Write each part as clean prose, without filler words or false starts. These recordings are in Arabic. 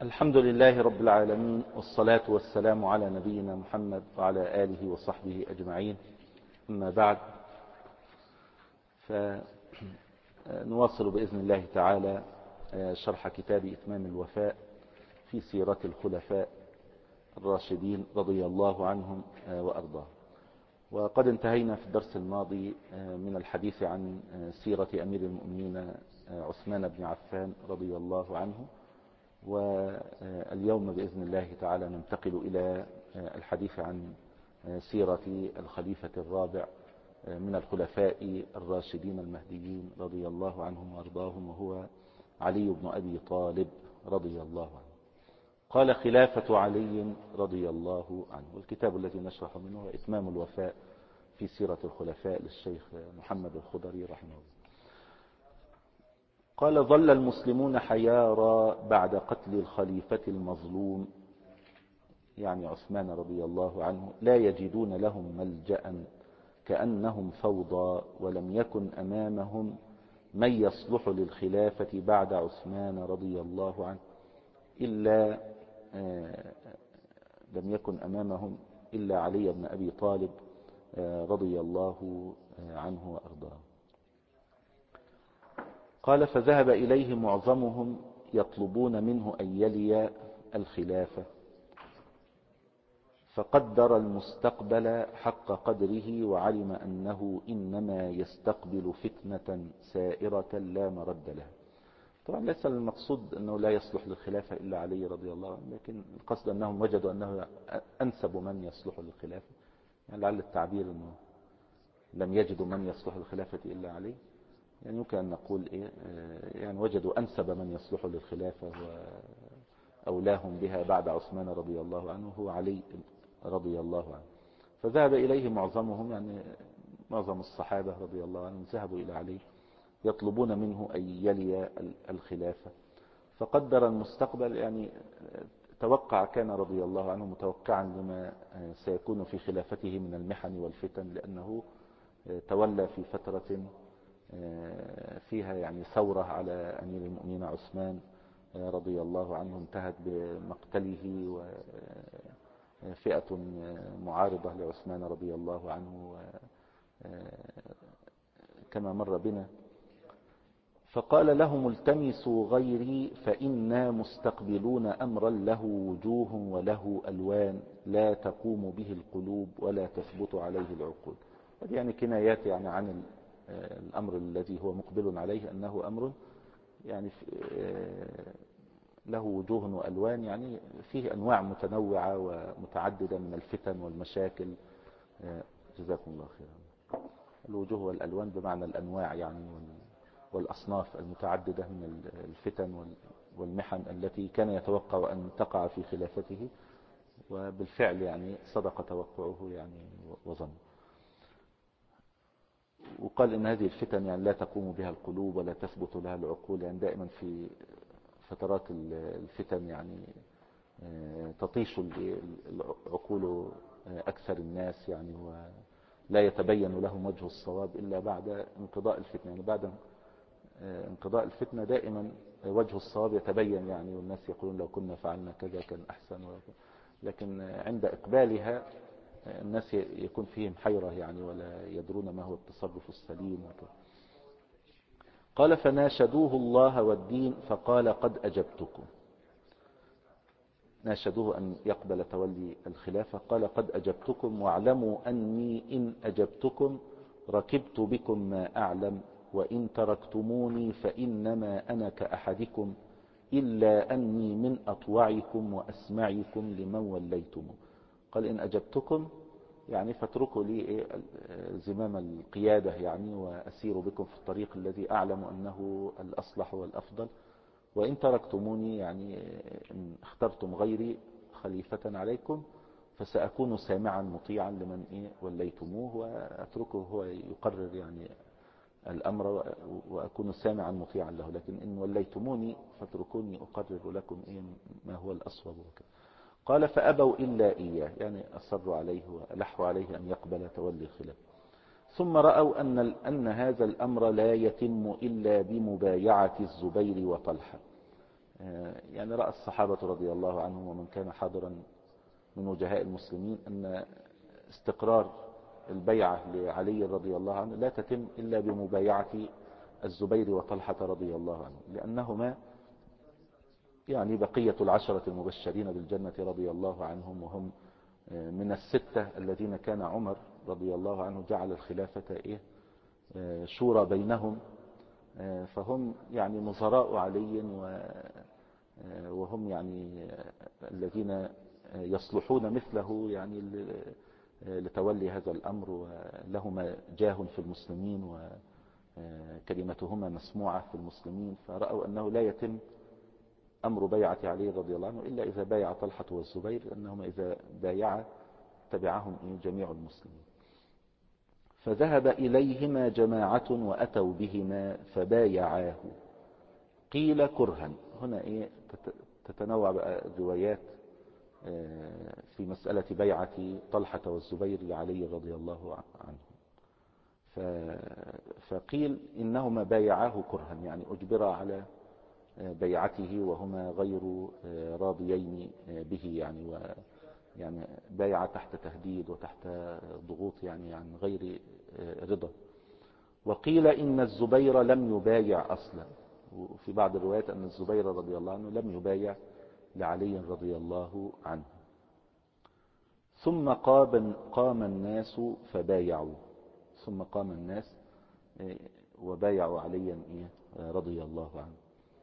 الحمد لله رب العالمين، والصلاة والسلام على نبينا محمد وعلى آله وصحبه أجمعين. أما بعد، فنواصل بإذن الله تعالى شرح كتاب إتمام الوفاء في سيرة الخلفاء الراشدين رضي الله عنهم وأرضاهم. وقد انتهينا في الدرس الماضي من الحديث عن سيرة أمير المؤمنين عثمان بن عفان رضي الله عنه، واليوم بإذن الله تعالى ننتقل إلى الحديث عن سيرة الخليفة الرابع من الخلفاء الراشدين المهديين رضي الله عنهم وأرضاهم، وهو علي بن أبي طالب رضي الله عنه. قال: خلافة علي رضي الله عنه. والكتاب الذي نشرح منه هو إتمام الوفاء في سيرة الخلفاء للشيخ محمد الخضري رحمه الله. قال: ظل المسلمون حيارى بعد قتل الخليفة المظلوم، يعني عثمان رضي الله عنه، لا يجدون لهم ملجأ، كأنهم فوضى، ولم يكن أمامهم من يصلح للخلافة بعد عثمان رضي الله عنه لم يكن أمامهم إلا علي بن أبي طالب رضي الله عنه وأرضاه. قال: فذهب إليه معظمهم يطلبون منه أن يلي الخلافة، فقدر المستقبل حق قدره، وعلم أنه إنما يستقبل فتنة سائرة لا مرد لها. طبعا ليس المقصود أنه لا يصلح للخلافة إلا علي رضي الله عنه، لكن القصد أنهم وجدوا أنه أنسب من يصلح للخلافة. يعني لعل التعبير أنه لم يجدوا من يصلح للخلافة إلا علي، يعني يمكن أن نقول يعني وجدوا أنسب من يصلح للخلافة وأولاهم بها بعد عثمان رضي الله عنه هو علي رضي الله عنه. فذهب إليه معظمهم، يعني معظم الصحابة رضي الله عنهم ذهبوا إلى علي يطلبون منه أن يلي الخلافة، فقدر المستقبل، يعني توقع، كان رضي الله عنه متوقعا لما سيكون في خلافته من المحن والفتن، لأنه تولى في فترة فيها يعني ثورة على أمير المؤمنين عثمان رضي الله عنه، انتهت بمقتله، وفئة معارضة لعثمان رضي الله عنه كما مر بنا. فقال لهم: التمسوا غيري، فإنا مستقبلون أمرا له وجوه وله ألوان، لا تقوم به القلوب ولا تثبت عليه العقول. يعني كنايات يعني عن الأمر الذي هو مقبل عليه، أنه أمر يعني له وجوه وألوان، يعني فيه أنواع متنوعة ومتعددة من الفتن والمشاكل. جزاكم الله خيرا. الوجوه والألوان بمعنى الأنواع يعني والأصناف المتعددة من الفتن والمحن التي كان يتوقع أن تقع في خلافته، وبالفعل يعني صدق توقعه يعني وظن. وقال إن هذه الفتن يعني لا تقوم بها القلوب ولا تثبت لها العقول، يعني دائما في فترات الفتن يعني تطيش العقول أكثر الناس، يعني ولا يتبين لهم وجه الصواب إلا بعد انقضاء الفتنة. يعني بعد انقضاء الفتنة دائما وجه الصواب يتبين، يعني والناس يقولون لو كنا فعلنا كذا كان أحسن، لكن عند إقبالها الناس يكون فيهم حيرة يعني، ولا يدرون ما هو التصرف السليم وكذا. قال: فناشدوه الله والدين، فقال: قد أجبتكم. ناشدوه أن يقبل تولي الخلافة، قال: قد أجبتكم، واعلموا أني إن أجبتكم ركبت بكم ما أعلم، وإن تركتموني فإنما أنا كأحدكم، إلا أني من أطوعكم وأسمعكم لمن وليتم. قال: إن أجبتكم يعني فاتركوا لي زمام القيادة يعني، وأسير بكم في الطريق الذي أعلم أنه الأصلح والأفضل، وإن تركتموني يعني إن اخترتم غيري خليفة عليكم فسأكون سامعا مطيعا لمن وليتموه، وأتركه هو يقرر يعني الأمر، وأكون سامعا مطيعا له، لكن إن وليتموني فاتركوني أقرر لكم ما هو الأصوب وكذا. قال: فأبوا إلا إياه، يعني أصروا عليه وألحوا عليه أن يقبل تولي الخلافة. ثم رأوا أن هذا الأمر لا يتم إلا بمبايعة الزبير وطلحة. يعني رأى الصحابة رضي الله عنهم ومن كان حاضرا من وجهاء المسلمين أن استقرار البيعة لعلي رضي الله عنه لا تتم إلا بمبايعة الزبير وطلحة رضي الله عنه، لأنهما يعني بقية العشرة المبشرين بالجنة رضي الله عنهم، وهم من الستة الذين كان عمر رضي الله عنه جعل الخلافة شورى بينهم، فهم يعني نظراء علي وهم يعني الذين يصلحون مثله يعني لتولي هذا الأمر، ولهما جاه في المسلمين وكلمتهما مسموعة في المسلمين، فرأوا أنه لا يتم أمر بيعة علي رضي الله عنه إلا إذا بايع طلحة والزبير، لأنهما إذا بايع تبعهم جميع المسلمين. فذهب إليهما جماعة وأتوا بهما فبايعاه، قيل كرها. هنا تتنوع بقى الروايات في مسألة بيعة طلحة والزبير لعلي رضي الله عنه. فقيل إنهما بايعاه كرها، يعني أجبر على بيعته وهما غير راضيين به، يعني بايع تحت تهديد وتحت ضغوط يعني عن غير رضا. وقيل إن الزبير لم يبايع أصلا، وفي بعض الروايات أن الزبير رضي الله عنه لم يبايع لعلي رضي الله عنه. ثم قام الناس فبايعوا، ثم قام الناس وبايعوا عليا رضي الله عنه.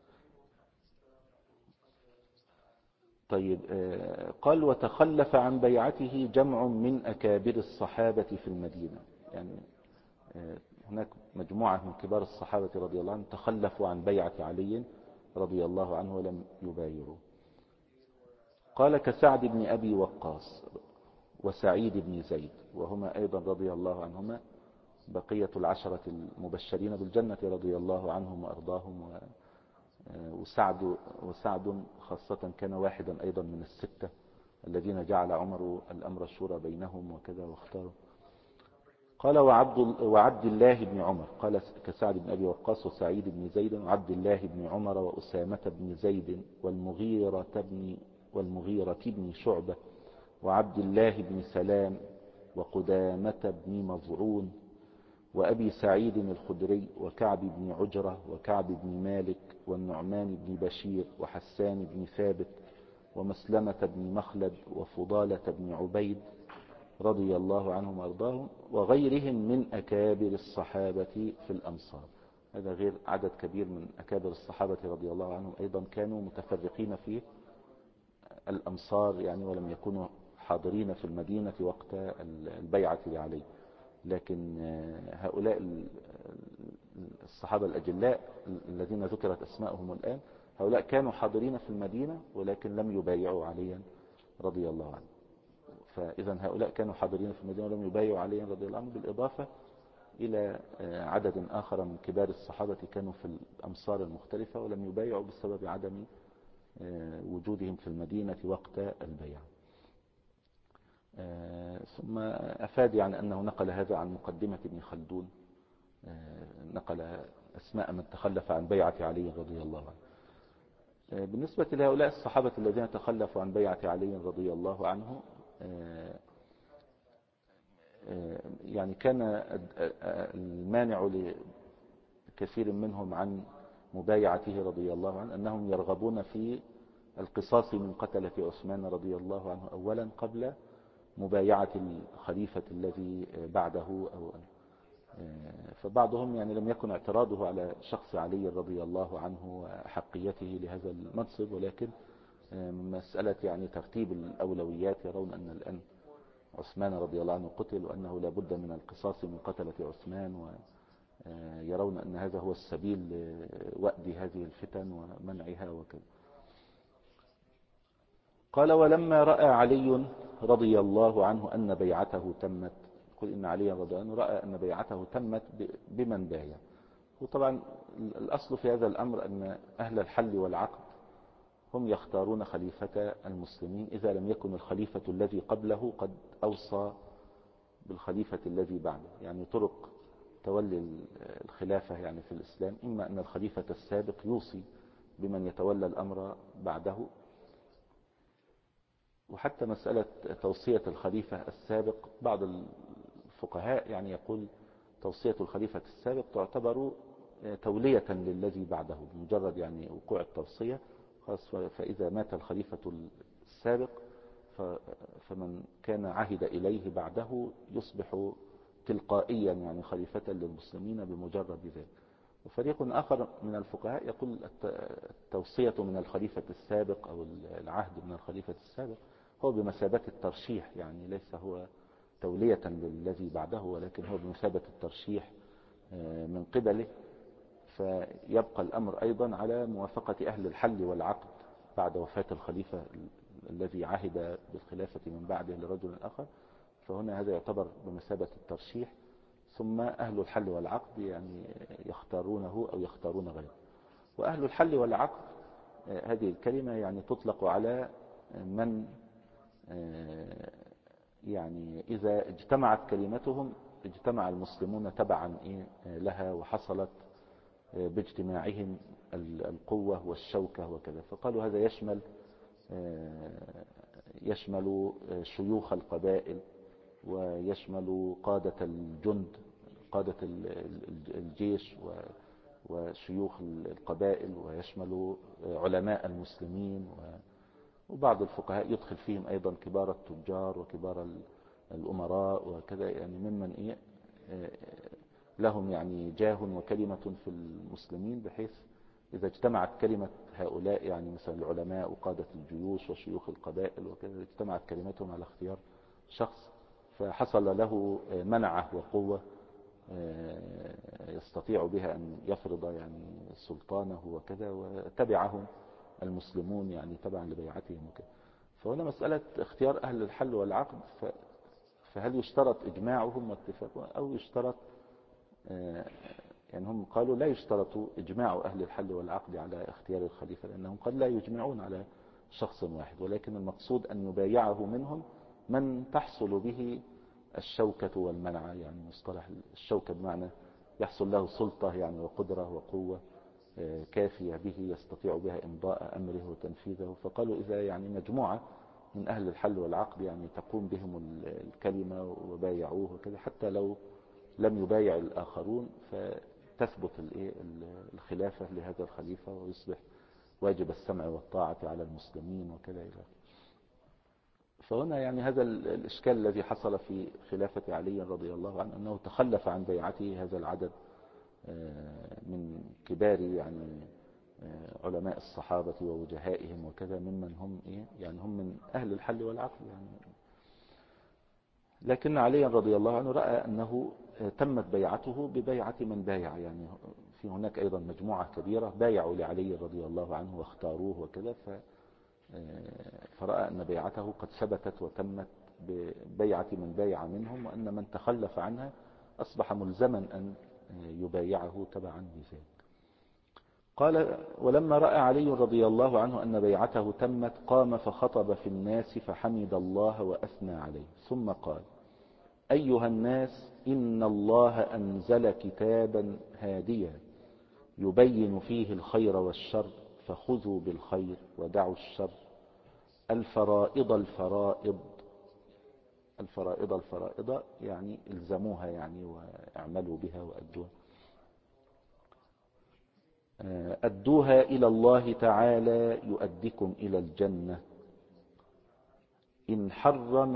طيب، قال وتخلف عن بيعته جمع من أكابر الصحابة في المدينة، يعني هناك مجموعة من كبار الصحابة رضي الله عنهم تخلفوا عن بيعة علي رضي الله عنه ولم يبايعوا. قال كسعد بن أبي وقاص وسعيد بن زيد، وهما أيضا رضي الله عنهما بقية العشرة المبشرين بالجنة رضي الله عنهم وأرضاهم. وسعد خاصة كان واحدا أيضا من الستة الذين جعل عمر الأمر الشورى بينهم وكذا واختاروا. قال وعبد الله بن عمر، قال كسعد بن أبي وقاص وسعيد بن زيد وعبد الله بن عمر وأسامة بن زيد والمغيرة بن شعبة وعبد الله بن سلام وقدامة بن مظعون وأبي سعيد الخدري وكعب بن عجرة وكعب بن مالك والنعمان بن بشير وحسان بن ثابت ومسلمة بن مخلد وفضالة بن عبيد رضي الله عنهم وارضاهم، وغيرهم من أكابر الصحابة في الأمصار. هذا غير عدد كبير من أكابر الصحابة رضي الله عنهم أيضا كانوا متفرقين في الأمصار، يعني ولم يكونوا حاضرين في المدينة وقت البيعة لعلي، لكن هؤلاء الصحابة الأجلاء الذين ذكرت أسماءهم الآن، هؤلاء كانوا حاضرين في المدينة ولكن لم يبايعوا عليا رضي الله عنه. فإذا هؤلاء كانوا حاضرين في المدينة ولم يبايعوا عليا رضي الله عنه، بالإضافة إلى عدد آخر من كبار الصحابة كانوا في الأمصار المختلفة ولم يبايعوا بسبب عدم وجودهم في المدينة وقت البيعة. ثم أفاد يعني أنه نقل هذا عن مقدمة ابن خلدون، نقل أسماء من تخلف عن بيعة علي رضي الله عنه. بالنسبة لهؤلاء الصحابة الذين تخلفوا عن بيعة علي رضي الله عنه، يعني كان المانع لكثير منهم عن مبايعته رضي الله عنه أنهم يرغبون في القصاص من قتلة عثمان رضي الله عنه أولا قبل مبايعة الخليفة الذي بعده، فبعضهم يعني لم يكن اعتراضه على شخص علي رضي الله عنه وحقيته لهذا المنصب، ولكن مسألة يعني ترتيب الأولويات، يرون أن الآن عثمان رضي الله عنه قتل وأنه لابد من القصاص من قتلة عثمان، ويرون أن هذا هو السبيل لوأد هذه الفتن ومنعها وكذا. قال ولما رأى علي رضي الله عنه أن بيعته تمت، يقول إن علي رضي الله عنه رأى أن بيعته تمت بمن بايع. وطبعا الأصل في هذا الأمر أن أهل الحل والعقد هم يختارون خليفة المسلمين إذا لم يكن الخليفة الذي قبله قد أوصى بالخليفة الذي بعده. يعني طرق تولي الخلافة يعني في الإسلام، إما أن الخليفة السابق يوصي بمن يتولى الأمر بعده. وحتى مسألة توصية الخليفة السابق، بعض الفقهاء يعني يقول توصية الخليفة السابق تعتبر تولية للذي بعده، مجرد يعني وقوع التوصية خاص. فإذا مات الخليفة السابق فمن كان عهد إليه بعده يصبح تلقائيا يعني خليفة للمسلمين بمجرد ذلك. وفريق آخر من الفقهاء يقول التوصية من الخليفة السابق أو العهد من الخليفة السابق هو بمثابة الترشيح، يعني ليس هو تولية للذي بعده، ولكن هو بمثابة الترشيح من قبله. فيبقى الأمر أيضا على موافقة أهل الحل والعقد بعد وفاة الخليفة الذي عهد بالخلافة من بعده لرجل آخر. فهنا هذا يعتبر بمثابة الترشيح، ثم أهل الحل والعقد يعني يختارونه أو يختارون غيره. وأهل الحل والعقد هذه الكلمة يعني تطلق على من يعني إذا اجتمعت كلمتهم اجتمع المسلمون تبعا لها، وحصلت باجتماعهم القوة والشوكة وكذا. فقالوا هذا يشمل شيوخ القبائل، ويشمل قادة الجند، قادة الجيش وشيوخ القبائل، ويشمل علماء المسلمين، وبعض الفقهاء يدخل فيهم أيضا كبار التجار وكبار الأمراء وكذا، يعني ممن لهم يعني جاه وكلمة في المسلمين، بحيث إذا اجتمعت كلمة هؤلاء يعني مثلا العلماء وقادة الجيوش وشيوخ القبائل وكذا، اجتمعت كلمتهم على اختيار شخص فحصل له منعه وقوة يستطيع بها أن يفرض يعني سلطانه وكذا، وتبعهم المسلمون يعني تبعا لبيعتهم وكذا. فهنا مسألة اختيار أهل الحل والعقد، فهل يشترط إجماعهم واتفاقهم أو يشترط يعني هم قالوا لا يشترط إجماع أهل الحل والعقد على اختيار الخليفة، لأنهم قد لا يجمعون على شخص واحد، ولكن المقصود أن يبايعه منهم من تحصل به الشوكة والمنع. يعني مصطلح الشوكة بمعنى يحصل له سلطة يعني وقدرة وقوة كافية به يستطيع بها إمضاء أمره وتنفيذه. فقالوا إذا يعني مجموعة من أهل الحل والعقد يعني تقوم بهم الكلمة وبايعوه وكذا، حتى لو لم يبايع الآخرون فتثبت الخلافة لهذا الخليفة، ويصبح واجب السمع والطاعة على المسلمين وكذا إلى. فهنا يعني هذا الإشكال الذي حصل في خلافة علي رضي الله عنه، أنه تخلف عن بيعته هذا العدد من كبار يعني علماء الصحابة ووجهائهم وكذا، ممن هم يعني هم من أهل الحل والعقل يعني. لكن علي رضي الله عنه رأى أنه تمت بيعته ببيعة من بايع، يعني في هناك أيضا مجموعة كبيرة بايعوا لعلي رضي الله عنه واختاروه وكذا، فرأى أن بيعته قد ثبتت وتمت ببيعة من بايع منهم، وأن من تخلف عنها أصبح ملزما أن يبايعه تبعا لذلك. قال: ولما رأى علي رضي الله عنه أن بيعته تمت قام فخطب في الناس فحمد الله وأثنى عليه، ثم قال: أيها الناس، إن الله أنزل كتابا هاديا يبين فيه الخير والشر، فخذوا بالخير ودعوا الشر. الفرائض الفرائض، الفرائض الفرائض يعني الزموها يعني واعملوا بها وأدوها. أدوها إلى الله تعالى يؤدكم إلى الجنة. إن حرم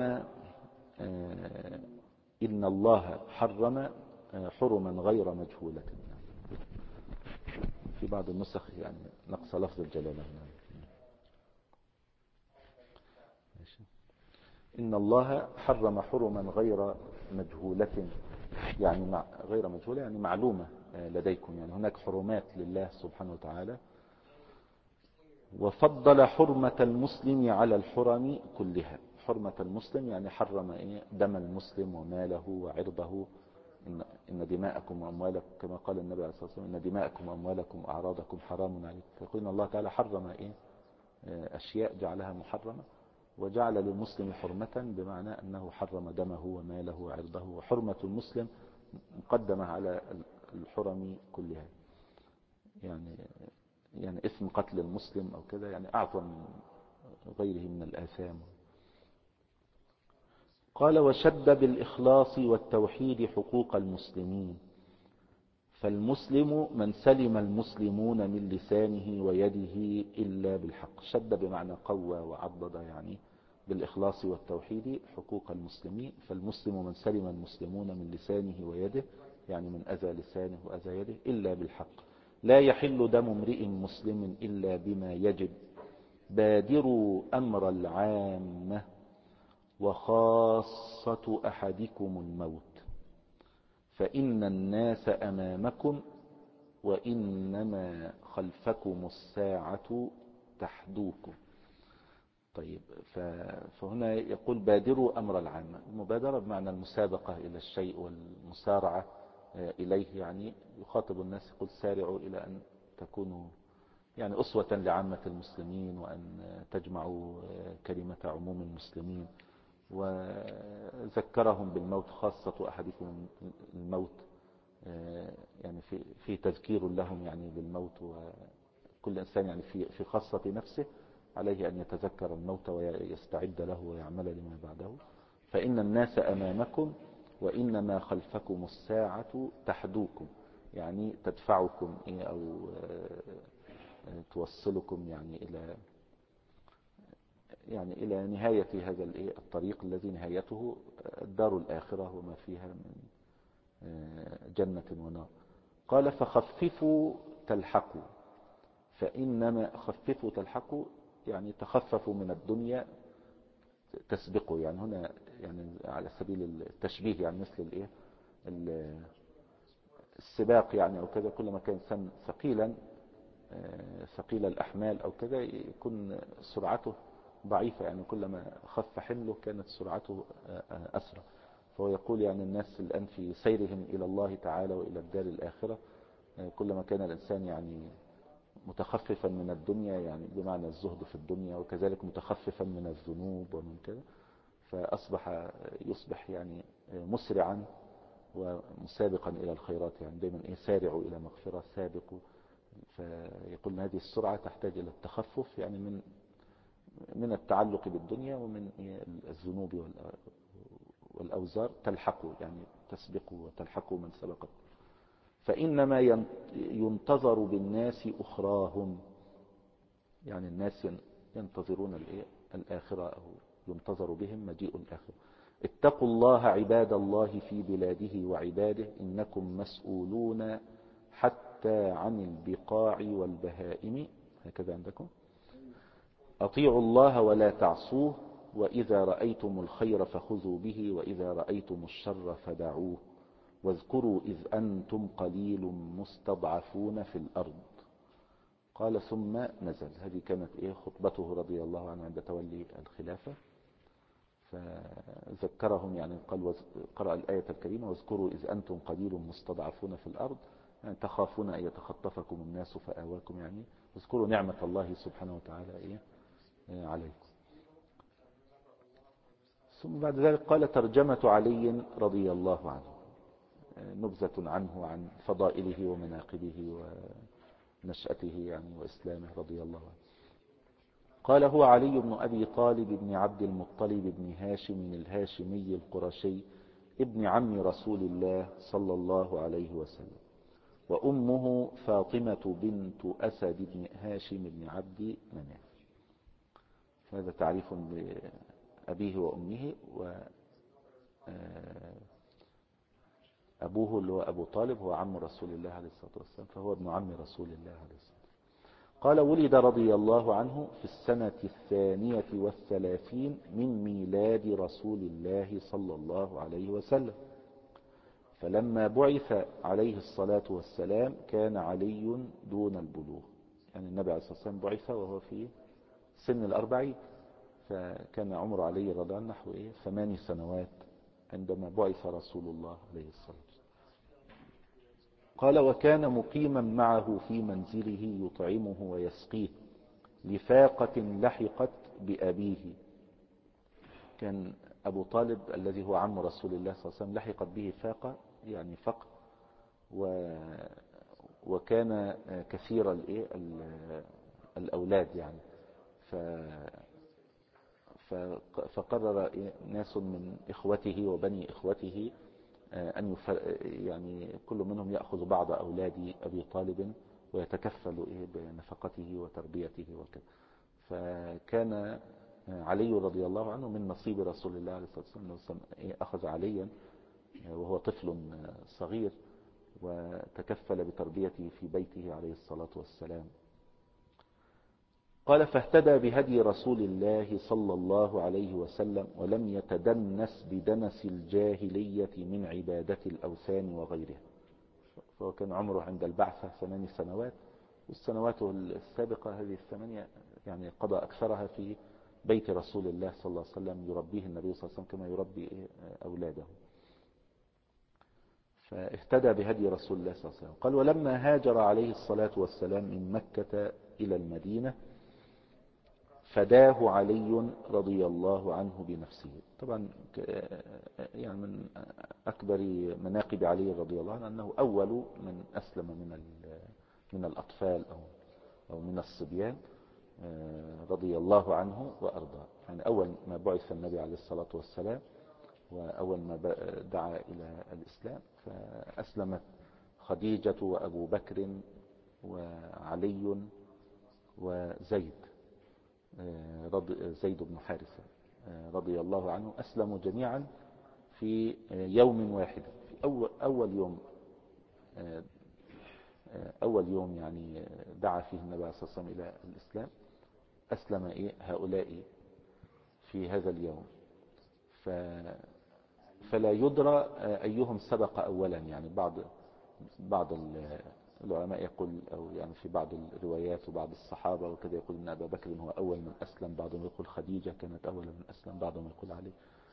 إن الله حرم حرما غير مجهولة. في بعض النسخ يعني نقص لفظ الجلالة. إن الله حرم حرما غير مجهولة، يعني غير مجهولة يعني معلومة لديكم، يعني هناك حرمات لله سبحانه وتعالى. وفضل حرمة المسلم على الحرم كلها. حرمة المسلم يعني حرم دم المسلم وماله وعرضه. إن دماءكم وأموالكم، كما قال النبي عليه الصلاة والسلام: إن دماءكم وأموالكم وأعراضكم حرام عليكم. فيقول إن الله تعالى حرم أشياء جعلها محرمة، وجعل للمسلم حرمة بمعنى أنه حرم دمه وماله وعرضه. وحرمة المسلم مقدمة على الحرم كلها، يعني يعني اسم قتل المسلم أو كذا يعني أعظم غيره من الآثام. قال وشد بالإخلاص والتوحيد حقوق المسلمين، فالمسلم من سلم المسلمون من لسانه ويده إلا بالحق. شد بمعنى قوى وعضد، يعني بالإخلاص والتوحيد حقوق المسلمين، فالمسلم من سلم المسلمون من لسانه ويده، يعني من أذى لسانه وأذى يده، إلا بالحق. لا يحل دم امرئ مسلم إلا بما يجب، بادروا أمر العامة وخاصة أحدكم الموت، فإن الناس أمامكم وإنما خلفكم الساعة تحدوكم. طيب، فهنا يقول بادروا أمر العامة. المبادرة بمعنى المسابقة إلى الشيء والمسارعة إليه، يعني يخاطب الناس يقول سارعوا إلى أن تكونوا يعني أسوة لعامة المسلمين، وأن تجمعوا كلمة عموم المسلمين. وذكرهم بالموت، خاصة أحدكم الموت، يعني في تذكير لهم يعني بالموت. وكل إنسان يعني في خاصة نفسه عليه أن يتذكر الموت ويستعد له ويعمل لما بعده. فإن الناس أمامكم وإنما خلفكم الساعة تحدوكم، يعني تدفعكم أو توصلكم يعني إلى نهاية هذا الطريق الذي نهايته الدار الآخرة وما فيها من جنة ونار. قال فخففوا تلحقوا، فإنما خففوا تلحقوا يعني تخففوا من الدنيا تسبقوا. يعني هنا يعني على سبيل التشبيه، يعني مثل السباق يعني أو كذا. كلما كان إنسان ثقيل الأحمال أو كذا يكون سرعته ضعيفة، يعني كلما خف حمله كانت سرعته أسرع. فهو يقول يعني الناس الآن في سيرهم إلى الله تعالى وإلى الدار الآخرة، كلما كان الإنسان يعني متخففا من الدنيا، يعني بمعنى الزهد في الدنيا، وكذلك متخففا من الذنوب ومن كذا، يصبح يعني مسرعا ومسابقا إلى الخيرات. يعني دائما سارعوا إلى مغفرة، سابقوا. فيقول هذه السرعة تحتاج إلى التخفف، يعني من التعلق بالدنيا ومن الذنوب والأوزار. تلحقوا يعني تسبقوا وتلحقوا من سبقكم. فإنما ينتظر بالناس أخراهم، يعني الناس ينتظرون الآخرة، أو ينتظر بهم مجيء الآخرة. اتقوا الله عباد الله في بلاده وعباده، إنكم مسؤولون حتى عن البقاع والبهائم. هكذا عندكم. أطيعوا الله ولا تعصوه، وإذا رأيتم الخير فخذوا به، وإذا رأيتم الشر فدعوه، واذكروا إذ أنتم قليل مستضعفون في الأرض. قال ثم نزل. هذه كانت خطبته رضي الله عنه عند تولي الخلافة. فذكرهم، يعني قرأ الآية الكريمة واذكروا إذ أنتم قليل مستضعفون في الأرض، يعني تخافون أن يتخطفكم الناس فآواكم. يعني اذكروا نعمة الله سبحانه وتعالى عليكم. ثم بعد ذلك قال ترجمة علي رضي الله عنه، نبذة عنه وعن فضائله ومناقبه ونشأته يعني وإسلامه رضي الله عنه. قال هو علي بن أبي طالب بن عبد المطلب بن هاشم الهاشمي القرشي، ابن عم رسول الله صلى الله عليه وسلم، وأمه فاطمة بنت أسد بن هاشم بن عبد مناف. هذا تعريف بأبيه وأمه. وأبوه اللي هو أبو طالب هو عم رسول الله عليه الصلاة والسلام، فهو ابن عم رسول الله عليه الصلاة والسلام. قال ولد رضي الله عنه في السنة 32 من ميلاد رسول الله صلى الله عليه وسلم، فلما بعث عليه الصلاة والسلام كان علي دون البلوغ. يعني النبي عليه الصلاة والسلام بعث وهو في سن 40، فكان عمر علي رضي الله عنه نحو 8 سنوات عندما بعث رسول الله عليه الصلاة والسلام. قال وكان مقيما معه في منزله يطعمه ويسقيه لفاقة لحقت بأبيه. كان أبو طالب الذي هو عم رسول الله صلى الله عليه وسلم لحقت به فاقة، يعني فقر وكان كثير الأولاد يعني. فقرر ناس من إخوته وبني إخوته أن يعني كل منهم يأخذ بعض أولاد أبي طالب ويتكفل بنفقته وتربيته وكذا. فكان علي رضي الله عنه من نصيب رسول الله عليه الصلاة والسلام، أخذ عليا وهو طفل صغير وتكفل بتربيته في بيته عليه الصلاة والسلام. قال فاهتدى بهدي رسول الله صلى الله عليه وسلم ولم يتدنس بدنس الجاهلية من عبادة الأوثان وغيرها. فهو كان عمره عند البعثة 8 سنوات، والسنوات السابقة هذه 8 يعني قضى أكثرها في بيت رسول الله صلى الله عليه وسلم يربيه النبي صلى الله عليه وسلم كما يربي أولاده. فاهتدى بهدي رسول الله صلى الله عليه وسلم. قال ولما هاجر عليه الصلاة والسلام من مكة إلى المدينة فداه علي رضي الله عنه بنفسه. طبعا يعني من أكبر مناقب علي رضي الله عنه أنه أول من أسلم من الأطفال أو من الصبيان رضي الله عنه وأرضاه. يعني أول ما بعث النبي عليه الصلاة والسلام وأول ما دعا إلى الإسلام فأسلمت خديجة وأبو بكر وعلي وزيد زيد بن حارثة رضي الله عنه، أسلموا جميعا في يوم واحد. في أول يوم يعني دعا فيه النبي عليه الصلاة والسلام إلى الإسلام أسلم هؤلاء في هذا اليوم. فلا يدرى أيهم سبق أولا. يعني بعض العلماء يقول أو يعني في بعض الروايات وبعض الصحابة وكذا يقول أن أبا بكر هو أول من أسلم، بعضهم يقول خديجة كانت أول من أسلم، بعضهم يقول علي.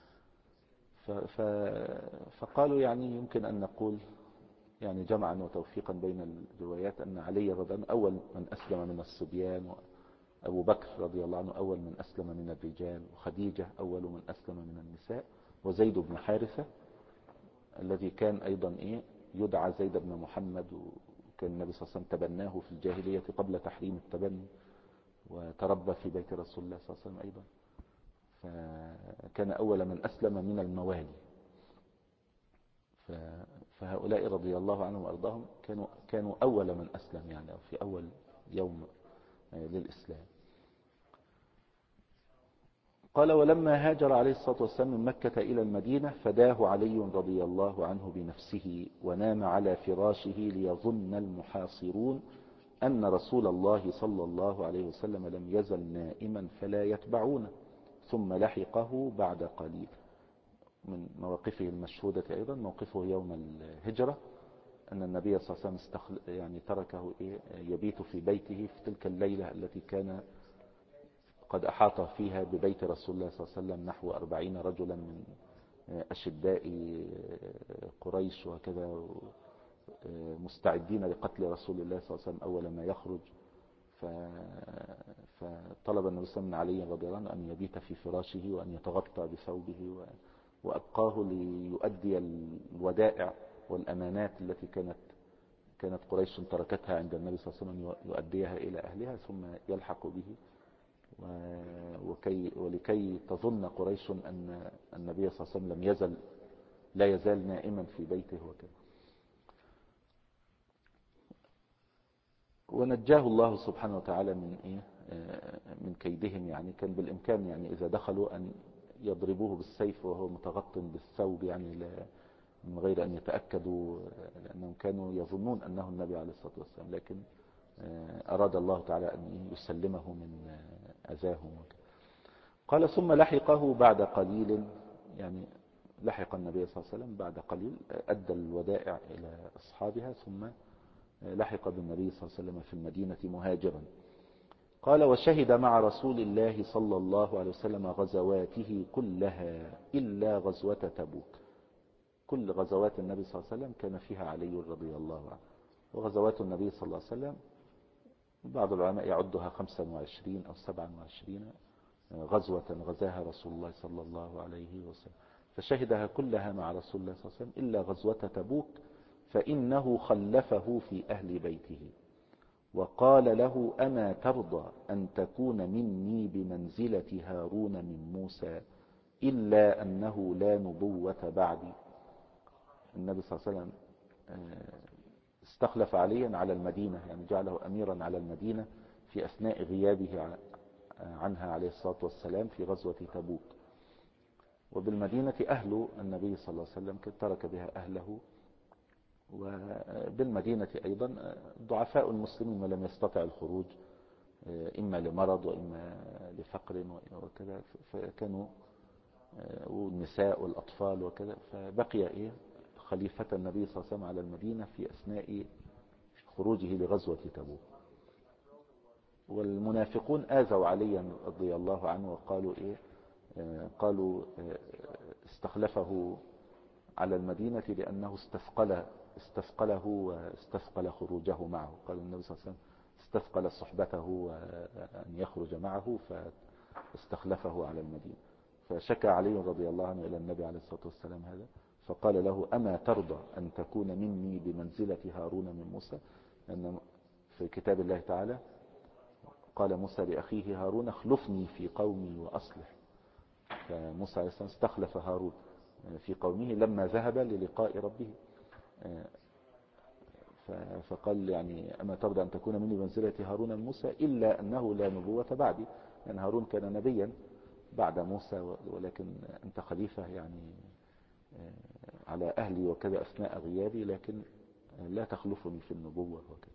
فقالوا يعني يمكن أن نقول يعني جمعا وتوفيقا بين الروايات أن علي رضي الله عنه أول من أسلم من الصبيان، وأبو بكر رضي الله عنه أول من أسلم من الرجال، وخديجة أول من أسلم من النساء، وزيد بن حارثة الذي كان أيضا يدعى زيد بن محمد، وكان النبي صلى الله عليه وسلم تبناه في الجاهلية قبل تحريم التبني، وتربى في بيت رسول الله صلى الله عليه وسلم أيضا. فكان أول من أسلم من الموالي. فهؤلاء رضي الله عنهم وأرضاهم كانوا أول من أسلم يعني، أو في أول يوم للإسلام. قال ولما هاجر عليه الصلاة والسلام من مكة إلى المدينة فداه علي رضي الله عنه بنفسه ونام على فراشه ليظن المحاصرون أن رسول الله صلى الله عليه وسلم لم يزل نائما فلا يتبعونه، ثم لحقه بعد قليل. من مواقفه المشهودة أيضا موقفه يوم الهجرة، أن النبي صلى الله عليه وسلم يعني تركه يبيت في بيته في تلك الليلة التي كان قد أحاط فيها ببيت رسول الله صلى الله عليه وسلم نحو 40 رجلا من أشداء قريش وكذا، مستعدين لقتل رسول الله صلى الله عليه وسلم أول ما يخرج. فطلب النبي صلى الله عليه وسلم من علي رضي الله عنه أن يبيت في فراشه وأن يتغطى بثوبه، وأبقاه ليؤدي الودائع والأمانات التي كانت قريش تركتها عند النبي صلى الله عليه وسلم يؤديها إلى أهلها ثم يلحق به، ولكي تظن قريش أن النبي صلى الله عليه وسلم لا يزال نائما في بيته وكذا. ونجاه الله سبحانه وتعالى من كيدهم. يعني كان بالإمكان يعني إذا دخلوا أن يضربوه بالسيف وهو متغطى بالثوب، يعني من غير أن يتأكدوا، لأنهم كانوا يظنون أنه النبي عليه الصلاة والسلام، لكن أراد الله تعالى أن يسلمه من أذاهم. قال ثم لحقه بعد قليل، يعني لحق النبي صلى الله عليه وسلم بعد قليل، أدى الودائع إلى أصحابها ثم لحق بالنبي صلى الله عليه وسلم في المدينة مهاجرا. قال وشهد مع رسول الله صلى الله عليه وسلم غزواته كلها إلا غزوة تبوك. كل غزوات النبي صلى الله عليه وسلم كان فيها علي رضي الله عنه. وغزوات النبي صلى الله عليه وسلم بعض العلماء يعدها 25 أو 27 غزوة غزاها رسول الله صلى الله عليه وسلم، فشهدها كلها مع رسول الله صلى الله عليه وسلم إلا غزوة تبوك، فإنه خلفه في أهل بيته وقال له أما ترضى أن تكون مني بمنزلة هارون من موسى إلا أنه لا نبوة بعدي. النبي صلى الله عليه وسلم استخلف عليا على المدينة، يعني جعله أميرا على المدينة في أثناء غيابه عنها عليه الصلاة والسلام في غزوة تبوك. وبالمدينة أهل النبي صلى الله عليه وسلم ترك بها أهله، وبالمدينة أيضا ضعفاء المسلمين ولم يستطع الخروج إما لمرض وإما لفقر وكذا، فكانوا والنساء والأطفال وكذا، فبقي خليفة النبي صلى الله عليه وسلم على المدينة في أثناء خروجه لغزوة تبوك. والمنافقون آذوا عليا رضي الله عنه وقالوا قالوا استخلفه على المدينة لأنه استثقله واستثقل خروجه معه. قال النبي صلى الله عليه وسلم استثقل صحبته أن يخرج معه فاستخلفه على المدينة. فشكى علي رضي الله عنه إلى النبي عليه الصلاة والسلام هذا، فقال له أما ترضى أن تكون مني بمنزلة هارون من موسى؟ لأن في كتاب الله تعالى قال موسى لأخيه هارون اخلفني في قومي وأصلح. فموسى عليه السلام استخلف هارون في قومه لما ذهب للقاء ربه، فقال يعني أما ترضى أن تكون مني بمنزلة هارون من موسى إلا أنه لا نبوة بعدي، لأن هارون كان نبيا بعد موسى، ولكن أنت خليفة يعني على أهلي وكذا أثناء غيابي، لكن لا تخلفني في النبوة وكذا.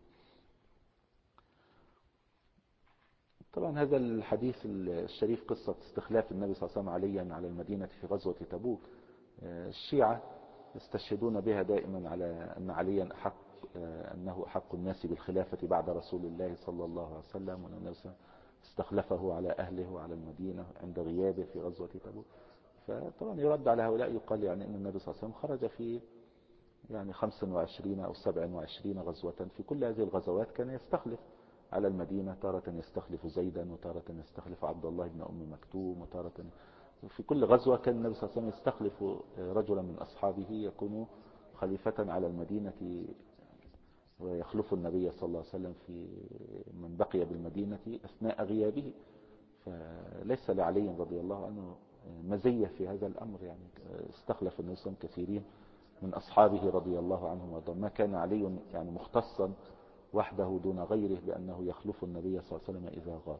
طبعا هذا الحديث الشريف قصة استخلاف النبي صلى الله عليه وسلم عليا على المدينة في غزوة تبوك، الشيعة يستشهدون بها دائما على أن عليا أنه أحق الناس بالخلافة بعد رسول الله صلى الله عليه وسلم، وأن النبي استخلفه على أهله وعلى المدينة عند غيابه في غزوة تبوك. فطبعا يرد على هؤلاء يقال يعني أن النبي صلى الله عليه وسلم خرج في يعني 25 أو 27 غزوة، في كل هذه الغزوات كان يستخلف على المدينة، تارة يستخلف زيدا وتارة يستخلف عبد الله بن أم مكتوم، وتارة في كل غزوة كان النبي صلى الله عليه وسلم يستخلف رجلا من أصحابه يكون خليفة على المدينة ويخلف النبي صلى الله عليه وسلم في من بقي بالمدينة أثناء غيابه. فليس لعلي رضي الله عنه مزية في هذا الأمر، يعني استخلف النبي صلى الله عليه وسلم كثيرين من أصحابه رضي الله عنهم وارضاهم. ما كان علي يعني مختصا وحده دون غيره بأنه يخلف النبي صلى الله عليه وسلم إذا غاب.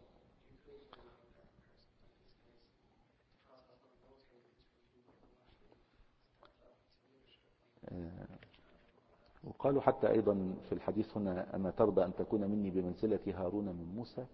وقالوا حتى أيضا في الحديث هنا أما ترضى أن تكون مني بمنزلة هارون من موسى،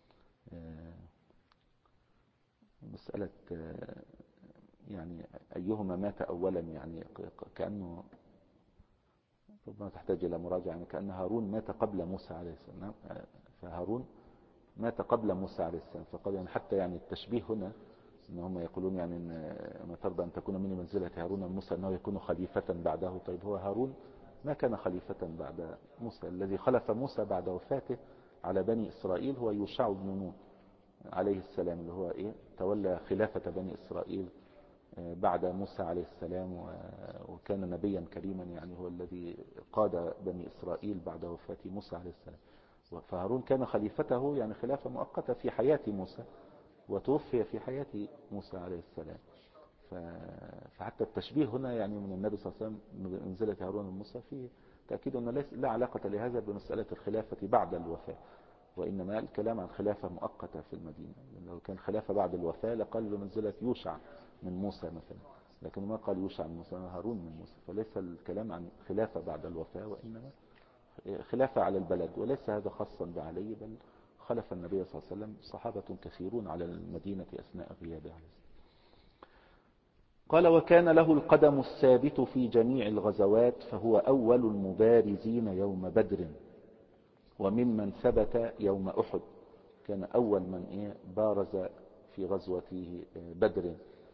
مسألة يعني أيهما مات أولا، يعني كأنه ربما تحتاج إلى مراجعة، يعني كأن هارون مات قبل موسى عليه السلام، فهارون مات قبل موسى عليه السلام. فقال يعني حتى يعني التشبيه هنا ان هم يقولون يعني ما ترضى ان تكون من منزلة هارون موسى انه يكون خليفة بعده. طيب هو هارون ما كان خليفة بعد موسى، الذي خلف موسى بعد وفاته على بني اسرائيل هو يوشع بن نون عليه السلام، اللي هو تولى خلافة بني اسرائيل بعد موسى عليه السلام، وكان نبيا كريما، يعني هو الذي قاد بني اسرائيل بعد وفاة موسى عليه السلام. فهارون كان خليفته يعني خلافة مؤقتة في حياة موسى، وتوفي في حياة موسى عليه السلام. فحتى التشبيه هنا يعني من النبي صلى الله عليه وسلم بمنزلة هارون وموسى فيه تأكيد أنه لا علاقة لهذا بمسألة الخلافة بعد الوفاة، وإنما الكلام عن خلافة مؤقتة في المدينة. لو كان خلافة بعد الوفاة لقال بمنزلة يوشع من موسى مثلا، لكن ما قال يوشع من موسى، هارون من موسى. فليس الكلام عن خلافة بعد الوفاة، وإنما خلافة على البلد، وليس هذا خاصا بعلي، بل خلف النبي صلى الله عليه وسلم صحابة كثيرون على المدينة أثناء غيابه عليه السلام. قال وكان له القدم الثابت في جميع الغزوات، فهو أول المبارزين يوم بدر وممن ثبت يوم أحد. كان أول من بارز في غزوة بدر.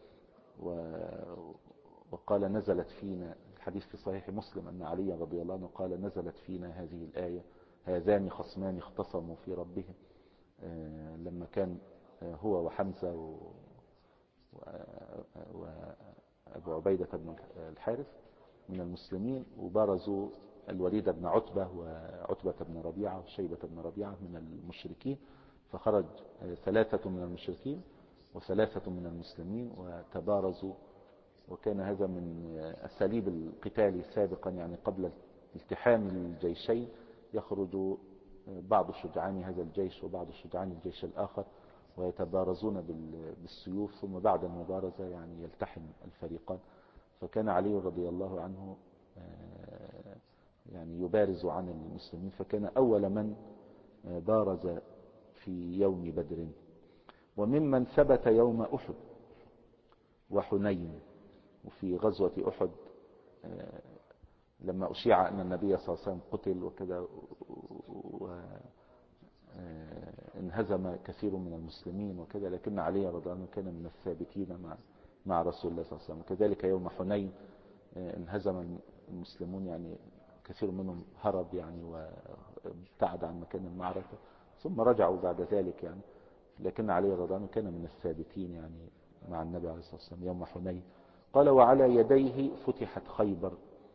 وقال نزلت فينا، الحديث في صحيح مسلم أن علي رضي الله عنه قال نزلت فينا هذه الآية هذان خصمان اختصموا في ربهم، لما كان هو وحمزة وأبو عبيدة بن الحارث من المسلمين، وبارزوا الوليد بن عتبة وعتبة بن ربيعة وشيبة بن ربيعة من المشركين، فخرج 3 من المشركين و3 من المسلمين وتبارزوا. وكان هذا من أساليب القتال سابقا، يعني قبل التحام الجيشين يخرج بعض شجعان هذا الجيش وبعض شجعان الجيش الآخر ويتبارزون بالسيوف، ثم بعد المبارزة يعني يلتحم الفريقان. فكان علي رضي الله عنه يعني يبارز عن المسلمين، فكان أول من بارز في يوم بدر. وممن ثبت يوم أحد وحنين. وفي غزوة أحد لما أشيع أن النبي صلى الله عليه وسلم قتل وكذا، انهزم كثير من المسلمين وكذا، لكن علي رضي الله عنه كان من الثابتين مع رسول الله صلى الله عليه وسلم. كذلك يوم حنين انهزم المسلمون، يعني كثير منهم هرب يعني وابتعد عن مكان المعركة، ثم رجعوا بعد ذلك يعني، لكن علي رضي الله عنه كان من الثابتين يعني مع النبي عليه الصلاة والسلام يوم حنين. قال وعلى يديه فتحت خيبر.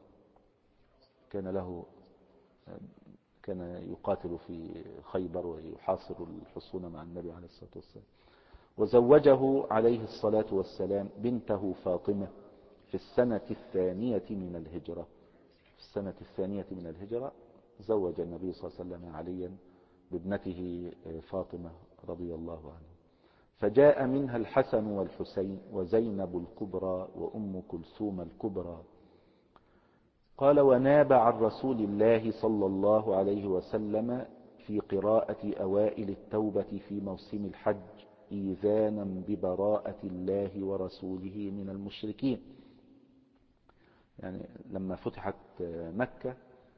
كان يقاتل في خيبر ويحاصر الحصون مع النبي عليه الصلاة والسلام. وزوجه عليه الصلاة والسلام بنته فاطمة في السنة 2 من الهجرة. في السنة 2 من الهجرة زوج النبي صلى الله عليه وسلم عليا بابنته فاطمة رضي الله عنه. فجاء منها الحسن والحسين وزينب الكبرى وأم كلثوم الكبرى. قال وناب عن رسول الله صلى الله عليه وسلم في قراءة أوائل التوبة في موسم الحج إيذانا ببراءة الله ورسوله من المشركين. يعني لما فتحت مكة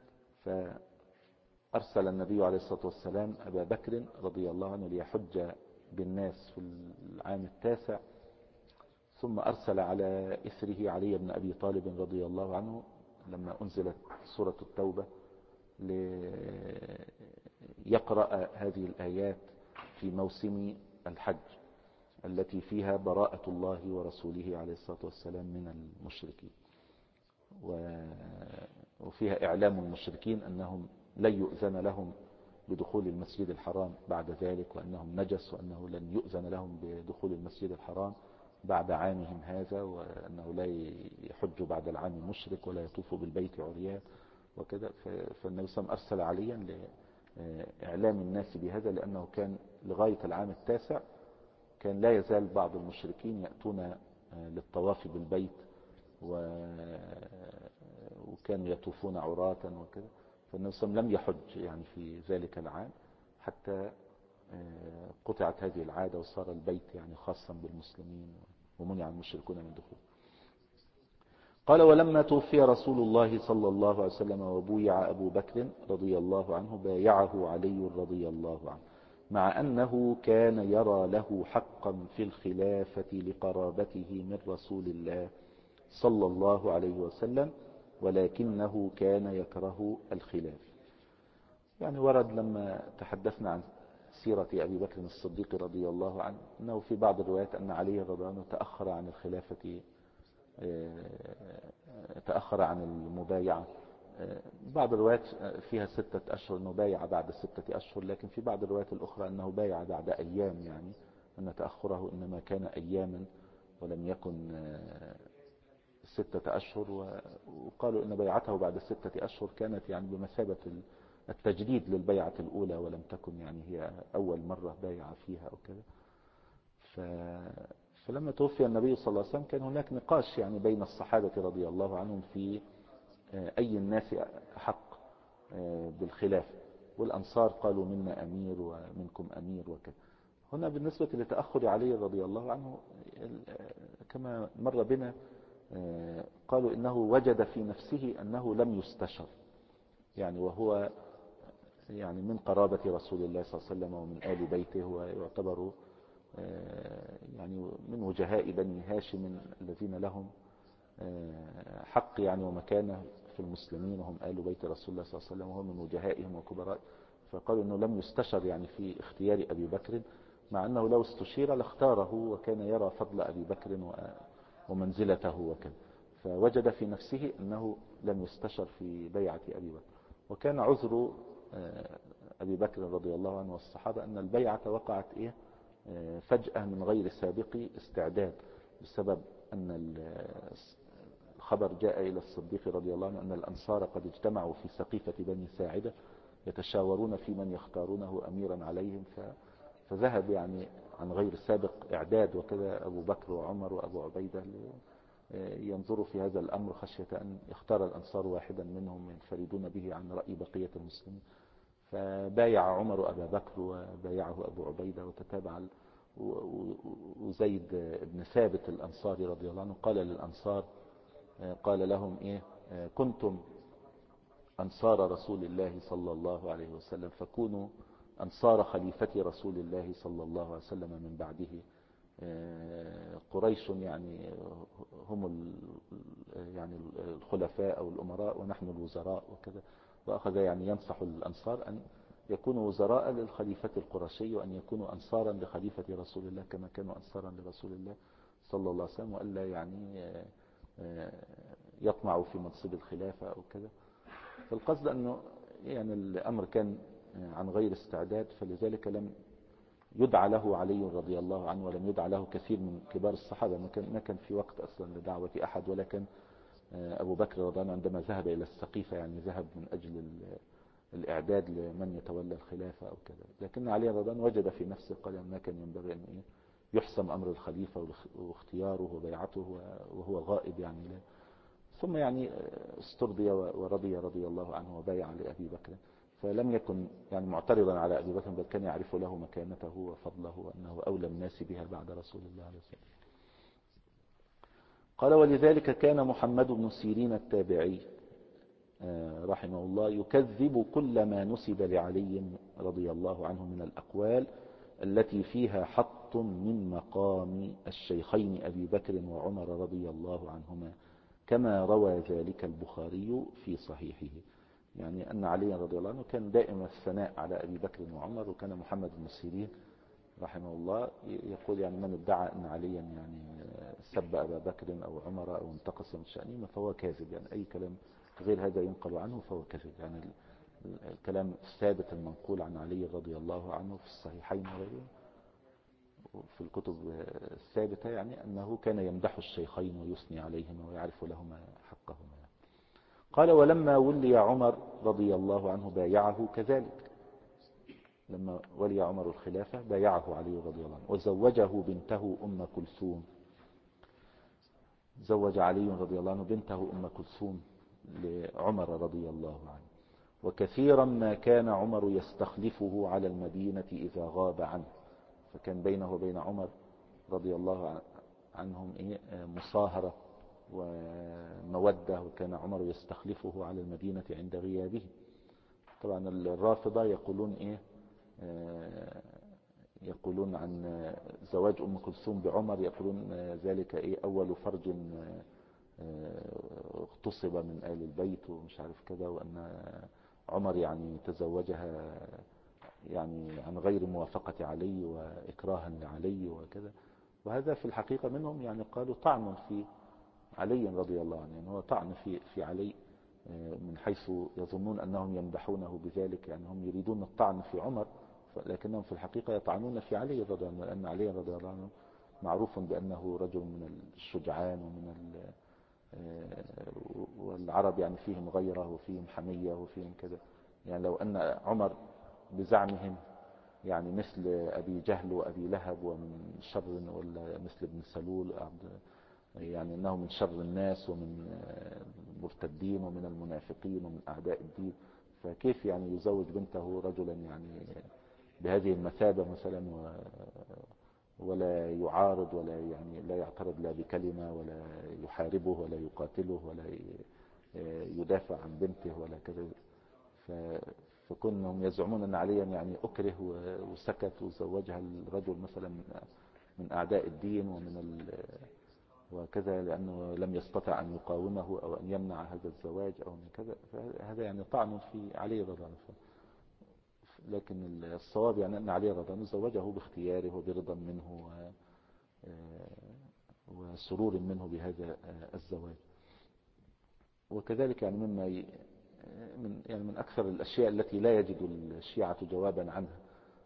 فأرسل النبي عليه الصلاة والسلام أبا بكر رضي الله عنه ليحج بالناس في العام 9، ثم أرسل على إثره علي بن أبي طالب رضي الله عنه لما أنزلت سورة التوبة ليقرأ هذه الآيات في موسم الحج التي فيها براءة الله ورسوله عليه الصلاة والسلام من المشركين، وفيها إعلام المشركين أنهم لن يؤذن لهم بدخول المسجد الحرام بعد ذلك، وأنهم نجس، وأنه لن يؤذن لهم بدخول المسجد الحرام بعد عامهم هذا، وأنه لا يحج بعد العام مشرك ولا يطوف بالبيت عريان وكذا. فالنبي صلى الله عليه وسلم أرسل عليا لإعلام الناس بهذا، لأنه كان لغاية العام 9 كان لا يزال بعض المشركين يأتون للطواف بالبيت وكانوا يطوفون عراة وكذا. فالنبي صلى الله عليه وسلم لم يحج يعني في ذلك العام حتى قطعت هذه العادة وصار البيت يعني خاصا بالمسلمين ومنع المشركون من دخول. قال ولما توفي رسول الله صلى الله عليه وسلم وبويع أبو بكر رضي الله عنه بايعه علي رضي الله عنه، مع أنه كان يرى له حقا في الخلافة لقرابته من رسول الله صلى الله عليه وسلم، ولكنه كان يكره الخلاف. يعني ورد لما تحدثنا عن سيرة أبي بكر الصديق رضي الله عنه أنه في بعض الروايات أن علي رضي الله عنه تأخر عن الخلافة، تأخر عن المبايعة. بعض الروايات فيها 6 أشهر أنه بايع بعد 6 أشهر، لكن في بعض الروايات الأخرى أنه بايع بعد أيام، يعني أن تأخره إنما كان أياما ولم يكن 6 أشهر. وقالوا إن بيعته بعد 6 أشهر كانت يعني بمثابة التجديد للبيعة الأولى، ولم تكن يعني هي أول مرة بايع فيها أو كذا. فلما توفي النبي صلى الله عليه وسلم كان هناك نقاش يعني بين الصحابة رضي الله عنهم في أي الناس أحق بالخلافة، والأنصار قالوا منا أمير ومنكم أمير وكذا. هنا بالنسبة لتأخر علي رضي الله عنه كما مر بنا قالوا إنه وجد في نفسه أنه لم يستشر، يعني وهو يعني من قرابة رسول الله صلى الله عليه وسلم ومن آل بيته، ويعتبر يعني من وجهاء بني هاشم الذين لهم حق يعني ومكانة في المسلمين، وهم آل بيت رسول الله صلى الله عليه وسلم وهم من وجهائهم وكبراء. فقالوا أنه لم يستشر يعني في اختيار أبي بكر، مع أنه لو استشير لاختاره، وكان يرى فضل أبي بكر ومنزلته وكذا. فوجد في نفسه أنه لم يستشر في بيعة أبي بكر. وكان عذر أبي بكر رضي الله عنه والصحابة أن البيعة وقعت فجأة من غير سابق استعداد، بسبب أن الخبر جاء إلى الصديق رضي الله عنه أن الأنصار قد اجتمعوا في سقيفة بني ساعدة يتشاورون في من يختارونه أميرا عليهم، فذهب يعني عن غير سابق إعداد، وكذا أبو بكر وعمر وأبو عبيدة ينظروا في هذا الأمر خشية أن يختار الأنصار واحدا منهم ينفردون به عن رأي بقية المسلمين. فبايع عمر أبا بكر وبايعه أبو عبيدة وتتابع. وزيد بن ثابت الأنصاري رضي الله عنه قال للأنصار، قال لهم كنتم أنصار رسول الله صلى الله عليه وسلم فكونوا أنصار خليفة رسول الله صلى الله عليه وسلم من بعده. قريش يعني هم يعني الخلفاء أو الأمراء ونحن الوزراء وكذا. وأخذ يعني ينصح الأنصار أن يكونوا وزراء للخليفة القرشي، وأن يكونوا أنصارا لخليفة رسول الله كما كانوا أنصارا لرسول الله صلى الله عليه وسلم، وألا يعني يطمعوا في منصب الخلافة أو كذا. فالقصد أنه يعني الأمر كان عن غير استعداد، فلذلك لم يدعى له علي رضي الله عنه، ولم يدعى له كثير من كبار الصحابة. ما كان في وقت أصلا لدعوة أحد، ولكن أبو بكر رضي الله عنه عندما ذهب إلى السقيفة يعني ذهب من أجل الإعداد لمن يتولى الخلافة أو كذا. لكن علي رضي الله عنه وجد في نفسه قال ما كان ينبغي أن يحسم أمر الخليفة واختياره وبيعته وهو غائب يعني لا. ثم يعني استرضي ورضي رضي الله عنه وبايع لأبي بكر، فلم يكن يعني معترضا على أبي بكر، بل كان يعرف له مكانته وفضله وأنه أولى الناس بها بعد رسول الله عليه وسلم. قال ولذلك كان محمد بن سيرين التابعي رحمه الله يكذب كل ما نسب لعلي رضي الله عنه من الأقوال التي فيها حط من مقام الشيخين أبي بكر وعمر رضي الله عنهما، كما روى ذلك البخاري في صحيحه. يعني أن علي رضي الله عنه كان دائما الثناء على أبي بكر وعمر. وكان محمد بن سيرين رحمه الله يقول يعني من ادعى أن عليا يعني سب أبا بكر أو عمر أو انتقص من شأنه فهو كاذب، يعني أي كلام غير هذا ينقل عنه فهو كذب. يعني الكلام الثابت المنقول عن علي رضي الله عنه في الصحيحين وغيره في الكتب الثابتة يعني أنه كان يمدح الشيخين ويثني عليهما ويعرف لهما حقهما. قال ولما ولي عمر رضي الله عنه بايعه كذلك. لما ولي عمر الخلافة بايعه علي رضي الله عنه وزوجه بنته أم كلثوم. زوج علي رضي الله عنه بنته أم كلثوم لعمر رضي الله عنه. وكثيرا ما كان عمر يستخلفه على المدينة إذا غاب عنه، فكان بينه وبين عمر رضي الله عنهم مصاهرة ومودة، وكان عمر يستخلفه على المدينة عند غيابه. طبعا الرافضة يقولون عن زواج أم كلثوم بعمر، يقولون ذلك أول فرج اغتصب من آل البيت ومش عارف كذا، وأن عمر يعني تزوجها يعني عن غير موافقة علي وإكراها لعلي وكذا. وهذا في الحقيقة منهم يعني قالوا طعن في علي رضي الله عنه، يعني هو طعن في علي من حيث يظنون أنهم يمدحونه بذلك، يعني هم يريدون الطعن في عمر لكنهم في الحقيقة يطعنون في علي رضي الله عنه، لأن علي رضي الله عنه معروف بأنه رجل من الشجعان والعرب يعني فيهم غيره وفيهم حمية وفيهم كذا. يعني لو أن عمر بزعمهم يعني مثل أبي جهل وأبي لهب ومن شر، ولا مثل ابن سلول يعني أنه من شر الناس ومن المرتدين ومن المنافقين ومن أعداء الدين، فكيف يعني يزوج بنته رجلا يعني بهذه المثابة مثلا ولا يعارض ولا يعني لا يعترض لا بكلمة ولا يحاربه ولا يقاتله ولا يدافع عن بنته ولا كذا. فكنهم يزعمون أن عليا يعني أكره وسكت وزوجها الرجل مثلا من أعداء الدين وكذا، لأنه لم يستطع أن يقاومه أو أن يمنع هذا الزواج أو من كذا. فهذا يعني طعن في علي رضي الله عنه. لكن الصواب يعني أن علي رضي الله عنه زوجه باختياره وبرضا منه وسرور منه بهذا الزواج. وكذلك يعني من أكثر الأشياء التي لا يجد الشيعة جوابا عنها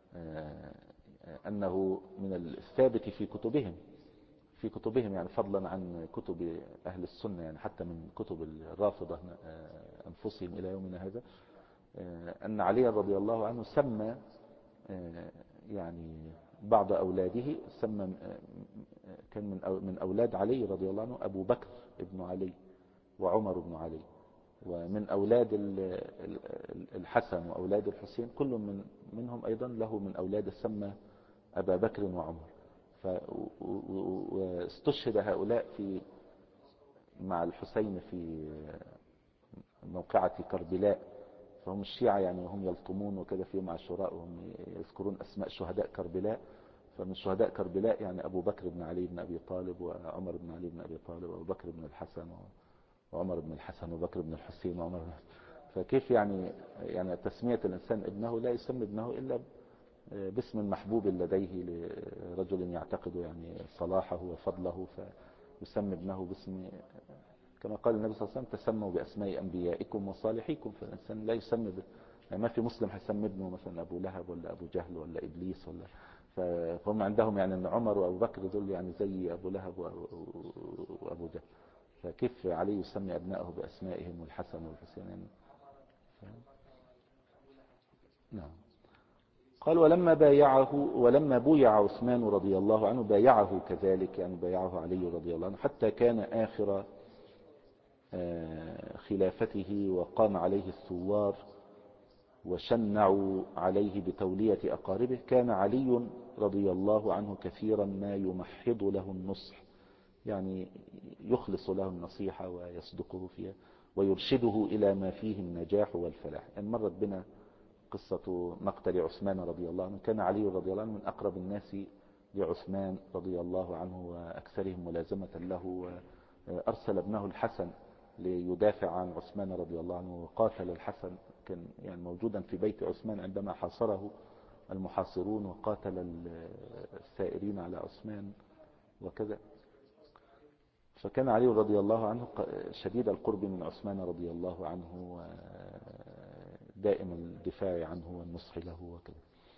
أنه من الثابت في كتبهم يعني فضلا عن كتب أهل السنة، يعني حتى من كتب الرافضة أنفسهم إلى يومنا هذا، أن علي رضي الله عنه سمى يعني بعض أولاده، سمى كان من أولاد علي رضي الله عنه أبو بكر ابن علي وعمر بن علي، ومن أولاد الحسن وأولاد الحسين كل منهم أيضا له من أولاد سمى أبا بكر وعمر. واستشهد هؤلاء مع الحسين في موقعة كربلاء. فهم الشيعة يعني هم يلطمون وكذا في يوم عاشوراء وهم يذكرون أسماء شهداء كربلاء. فمن شهداء كربلاء يعني أبو بكر بن علي بن أبي طالب وعمر بن علي بن أبي طالب وأبو بكر بن الحسن وعمر بن الحسن وبكر بن الحسين وعمر بن. فكيف يعني تسمية الإنسان ابنه لا يسمي ابنه إلا باسم محبوب لديه لرجل يعتقد يعني صلاحه وفضله، فيسمي ابنه باسم، كما قال النبي صلى الله عليه وسلم تسموا بأسماء أنبيائكم وصالحيكم. فالإنسان لا يسمي يعني ما في مسلم هيسمي ابنه مثلا أبو لهب ولا أبو جهل ولا إبليس ولا. فهم عندهم يعني أن عمر وأبو بكر دول يعني زي أبو لهب وأبو جهل، فكيف علي يسمي أبنائه بأسمائهم والحسن والحسين يعني. نعم. قال ولما بويع عثمان رضي الله عنه بايعه كذلك، يعني بايعه علي رضي الله عنه حتى كان آخر خلافته، وقام عليه الثوار وشنعوا عليه بتولية أقاربه. كان علي رضي الله عنه كثيرا ما يمحض له النصح، يعني يخلص له النصيحة ويصدقه فيها ويرشده إلى ما فيه النجاح والفلاح. يعني مرت بنا قصة مقتل عثمان رضي الله عنه. كان علي رضي الله عنه من أقرب الناس لعثمان رضي الله عنه وأكثرهم ملازمة له، وأرسل ابنه الحسن ليدافع عن عثمان رضي الله عنه، وقاتل الحسن، كان يعني موجودا في بيت عثمان عندما حاصره المحاصرون، وقاتل الثائرين على عثمان وكذا. فكان علي رضي الله عنه شديد القرب من عثمان رضي الله عنه، دائم الدفاع عنه والنصح له وكذا.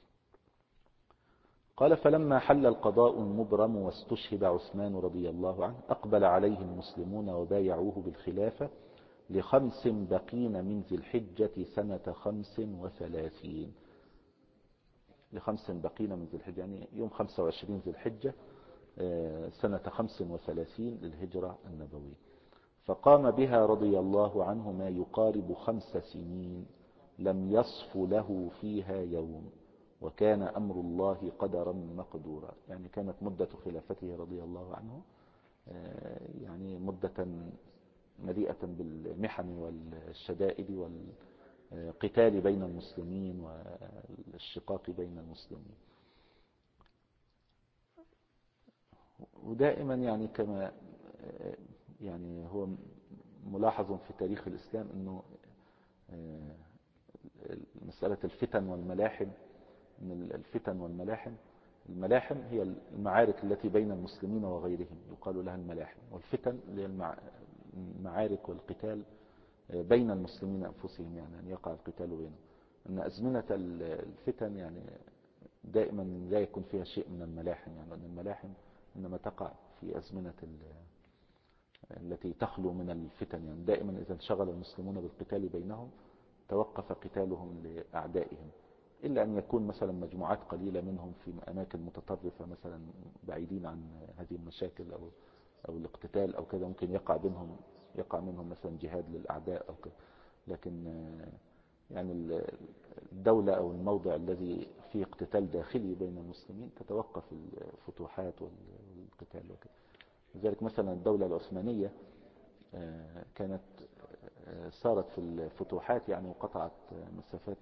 قال فلما حل القضاء المبرم واستشهد عثمان رضي الله عنه أقبل عليه المسلمون وبايعوه بالخلافة ل5 بقين من ذي الحجة سنة 35. ل5 بقين من ذي الحجة يعني يوم 25 ذي الحجة سنة 35 للهجرة النبوية. فقام بها رضي الله عنه ما يقارب 5 سنين لم يصف له فيها يوم، وكان أمر الله قدرا مقدورا. يعني كانت مدة خلافته رضي الله عنه يعني مدة مليئة بالمحن والشدائد والقتال بين المسلمين والشقاق بين المسلمين. ودائما يعني كما يعني هو ملاحظ في تاريخ الإسلام أنه مسألة الفتن والملاحم، من الفتن والملاحم، الملاحم هي المعارك التي بين المسلمين وغيرهم يقال لها الملاحم، والفتن هي المعارك والقتال بين المسلمين أنفسهم، يعني أن يقع القتال بينهم. أن أزمنة الفتن يعني دائما لا يكون فيها شيء من الملاحم، يعني أن الملاحم إنما تقع في أزمنة التي تخلو من الفتن. يعني دائما إذا انشغل المسلمون بالقتال بينهم توقف قتالهم لأعدائهم، إلا أن يكون مثلا مجموعات قليلة منهم في أماكن متطرفة مثلا بعيدين عن هذه المشاكل أو الاقتتال أو كذا، ممكن يقع منهم مثلا جهاد للأعداء أو كذا. لكن يعني الدولة أو الموضع الذي فيه اقتتال داخلي بين المسلمين تتوقف الفتوحات والقتال وكذا. لذلك مثلا الدولة العثمانية كانت صارت في الفتوحات يعني وقطعت مسافات،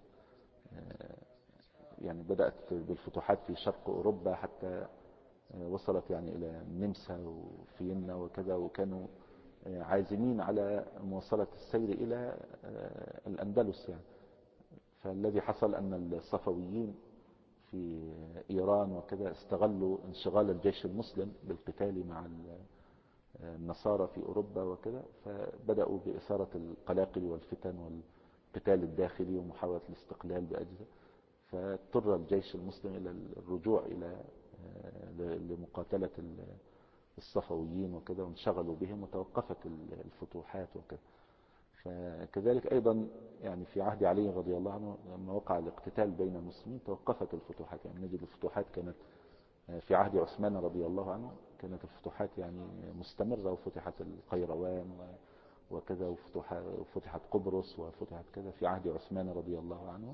يعني بدأت بالفتوحات في شرق أوروبا حتى وصلت يعني إلى النمسا وفيينا وكذا، وكانوا عازمين على مواصلة السير إلى الأندلس يعني. فالذي حصل أن الصفويين في إيران وكذا استغلوا انشغال الجيش المسلم بالقتال النصارى في أوروبا وكده، فبدأوا بإثارة القلاقل والفتن والقتال الداخلي ومحاولة الاستقلال بأجزاء، فاضطر الجيش المسلم إلى الرجوع إلى لمقاتلة الصفويين وكده، وانشغلوا بهم وتوقفت الفتوحات وكده. فكذلك أيضا يعني في عهد علي رضي الله عنه لما وقع الاقتتال بين المسلمين توقفت الفتوحات. يعني نجد الفتوحات كانت في عهد عثمان رضي الله عنه كانت الفتوحات يعني مستمرة، وفتحت القيروان وكذا، وفتحت قبرص وفتحت كذا في عهد عثمان رضي الله عنه.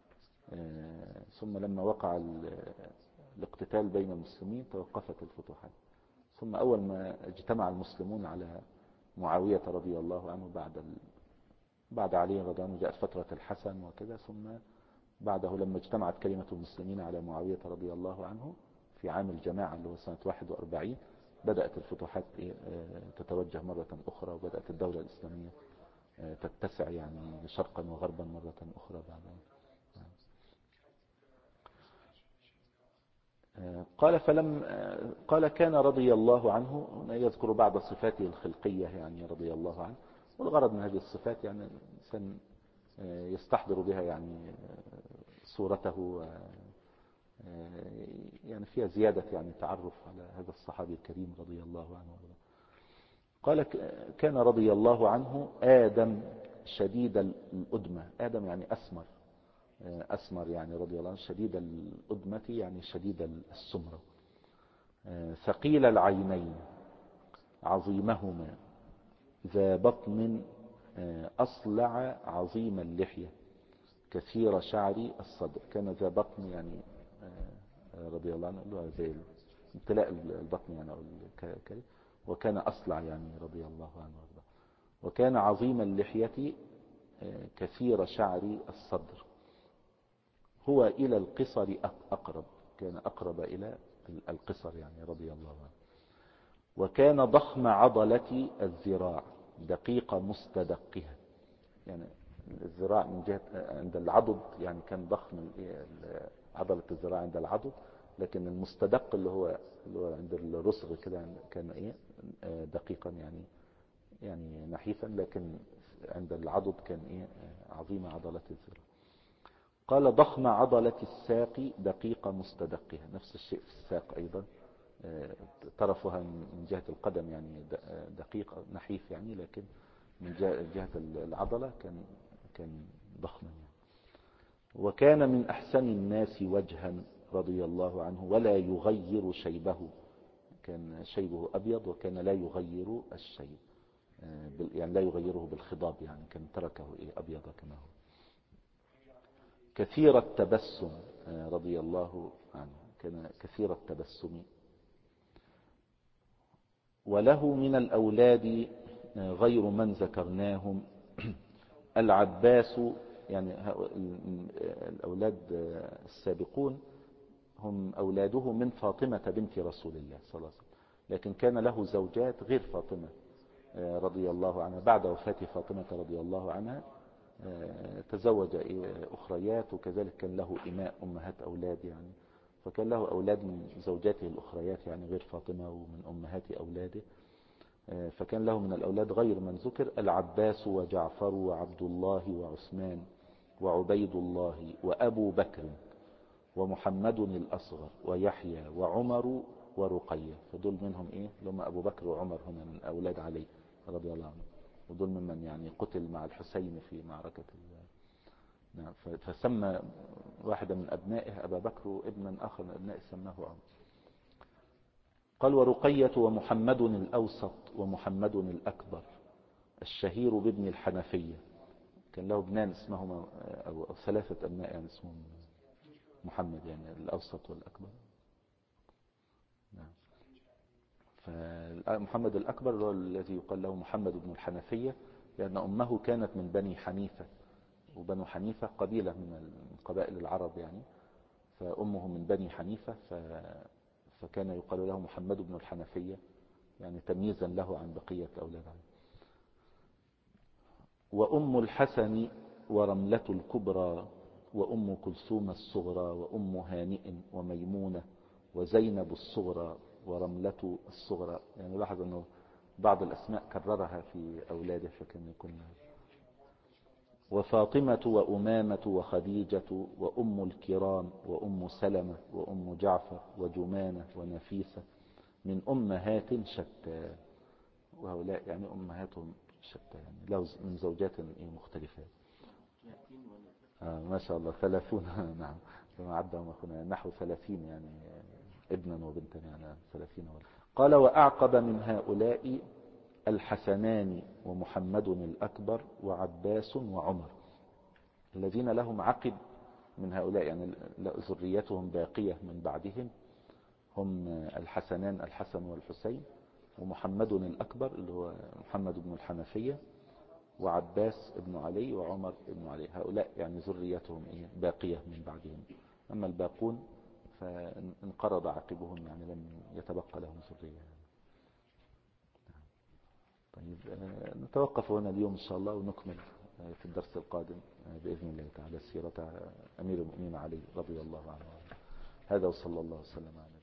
ثم لما وقع الاقتتال بين المسلمين توقفت الفتوحات. ثم أول ما اجتمع المسلمون على معاوية رضي الله عنه بعد علي رضي الله عنه جاءت فترة الحسن وكذا، ثم بعده لما اجتمعت كلمة المسلمين على معاوية رضي الله عنه في عام الجماعة اللي هو سنة 41 بدأت الفتوحات تتوجه مرة أخرى، وبدأت الدولة الإسلامية تتسع يعني شرقا وغربا مرة أخرى بعدها. قال كان رضي الله عنه، يذكر بعض صفاته الخلقية يعني رضي الله عنه، والغرض من هذه الصفات يعني الإنسان يستحضر بها يعني صورته، يعني فيها زيادة يعني تعرف على هذا الصحابي الكريم رضي الله عنه. قال كان رضي الله عنه آدم شديد الأدمة. آدم يعني أسمر يعني رضي الله عنه، شديد الأدمة يعني شديد السمرة، ثقيل العينين عظيمهما، ذا بطن أصلع عظيم اللحية، كثير شعر الصدر. كان ذا بطن يعني رضي الله عنه زي امتلاء البطن يعني، وكان أصلع يعني رضي الله عنه. وكان عظيم اللحية كثير شعر الصدر، هو إلى القصر أقرب، كان أقرب إلى القصر يعني رضي الله عنه. وكان ضخم عضلة الذراع، دقيق مستدقها. يعني الذراع من جهة عند العضد يعني كان ضخم عضلة الذراع عند العضد، لكن المستدق اللي هو عند الرسغ كده كان دقيقا يعني نحيفا، لكن عند العضد كان عظيم عضلة الذراع. قال ضخم عضلة الساق دقيق مستدقها، نفس الشيء في الساق أيضا، طرفها من جهة القدم يعني دقيق نحيف يعني، لكن من جهة العضلة كان ضخما يعني. وكان من أحسن الناس وجها رضي الله عنه، ولا يغير شيبه. كان شيبه أبيض وكان لا يغير الشيب، يعني لا يغيره بالخضاب، يعني كان تركه أبيض كما هو. كثير التبسم رضي الله عنه، كان كثير التبسم. وله من الأولاد غير من ذكرناهم العباس. يعني الأولاد السابقون هم أولاده من فاطمة بنت رسول الله صلى الله عليه وسلم، لكن كان له زوجات غير فاطمة رضي الله عنها. بعد وفاة فاطمة رضي الله عنها تزوج أخريات، وكذلك كان له إماء أمهات أولاد يعني، فكان له أولاد من زوجاته الأخريات يعني غير فاطمة ومن أمهات أولاده. فكان له من الأولاد غير من ذكر العباس وجعفر وعبد الله وعثمان وعبيد الله وأبو بكر ومحمد الأصغر ويحيى وعمر ورقية. فدول منهم لهم أبو بكر وعمر هنا من أولاد علي رضي الله عنه، ودول ممن يعني قتل مع الحسين في معركة نعم. فسمى واحدا من أبنائه أبا بكر، وابنا آخر من أبنائه سماه عمر. قال ورقية ومحمد الأوسط ومحمد الأكبر الشهير بابن الحنفية. كان له ابنان اسمهما أو 3 أبناء يعني اسمهم محمد، يعني الأوسط والأكبر. نعم. فمحمد الأكبر هو الذي يقال له محمد بن الحنفية، لأن أمه كانت من بني حنيفة، وبنو حنيفة قبيلة من قبائل العرب يعني، فأمه من بني حنيفة، فكان يقال له محمد بن الحنفية يعني تمييزا له عن بقية أولاد علي. وأم الحسن ورملة الكبرى وأم كلثوم الصغرى وأم هانئ وميمونة وزينب الصغرى ورملة الصغرى. يعني لاحظ أنه بعض الأسماء كررها في أولاده فكان يكون وفاطمة وأمامة وخديجة وأم الكرام وأم سلمة وأم جعفر وجمانة ونفيسة من أمهات شتى. وهؤلاء يعني أمهاتهم شتى، يعني من زوجات مختلفات. ما شاء الله 30 نعم كما عدهم أخونا نحو 30 يعني ابنا وبنتا يعني 30 قال وأعقب من هؤلاء الحسنان ومحمد الأكبر وعباس وعمر. الذين لهم عقب من هؤلاء يعني ذريتهم باقية من بعدهم هم الحسنان الحسن والحسين ومحمد الأكبر اللي هو محمد بن الحنفية وعباس بن علي وعمر بن علي. هؤلاء يعني ذريتهم باقية من بعدهم. أما الباقون فانقرض عقبهم يعني لم يتبقى لهم ذرية. طيب نتوقف هنا اليوم إن شاء الله ونكمل في الدرس القادم بإذن الله تعالى سيرة أمير المؤمنين علي رضي الله عنه. هذا وصلى الله وسلم على